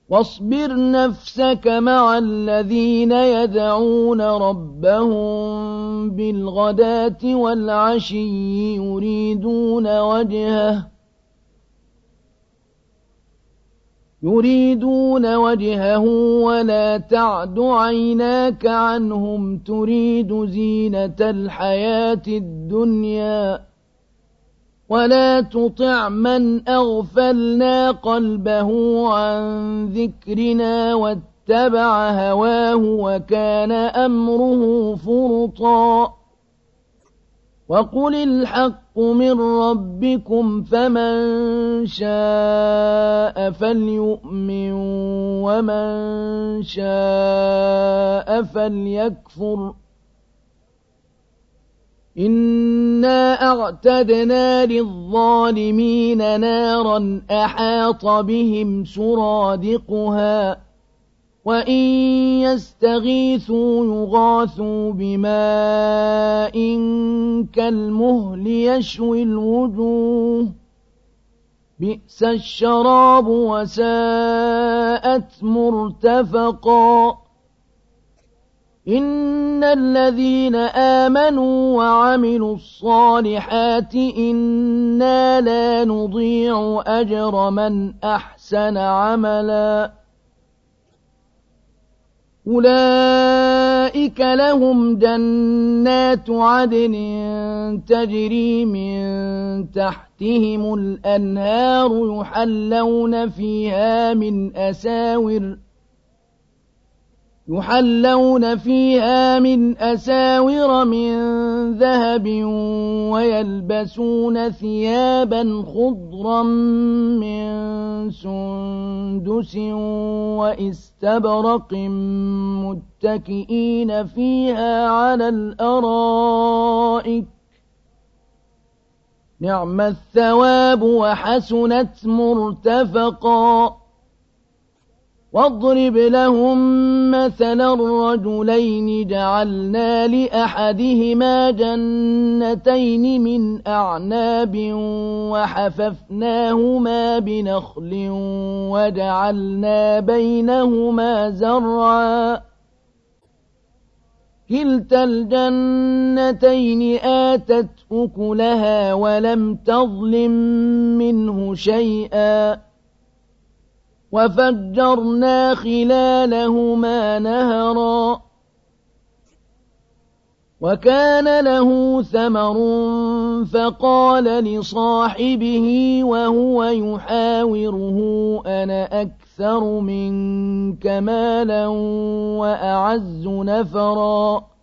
واصبر نفسك مع الذين يدعون ربهم بالغداة والعشي يريدون وجهه ولا تعد عيناك عنهم تريد زينة الحياة الدنيا ولا تطع من أغفلنا قلبه عن ذكرنا واتبع هواه وكان أمره فرطا وقل الحق من ربكم فمن شاء فليؤمن ومن شاء فليكفر إنا أعتدنا للظالمين نارا أحاط بهم سرادقها وإن يستغيثوا يغاثوا بماء كالمهل يشوي الوجوه بئس الشراب وساءت مرتفقا إن الذين آمنوا وعملوا الصالحات إنا لا نضيع أجر من أحسن عملا أولئك لهم جنات عدن تجري من تحتهم الأنهار يحلون فيها من أساور من ذهب ويلبسون ثيابا خضرا من سندس وإستبرق متكئين فيها على الأرائك نعم الثواب وحسنت مرتفقا واضرب لهم مثلا الرجلين جعلنا لأحدهما جنتين من أعناب وحففناهما بنخل وجعلنا بينهما زرعا كلتا الجنتين آتت أكلها ولم تظلم منه شيئا وفجرنا خلالهما نهرا وكان له ثمر فقال لصاحبه وهو يحاوره أنا أكثر منك مالا وأعز نفرا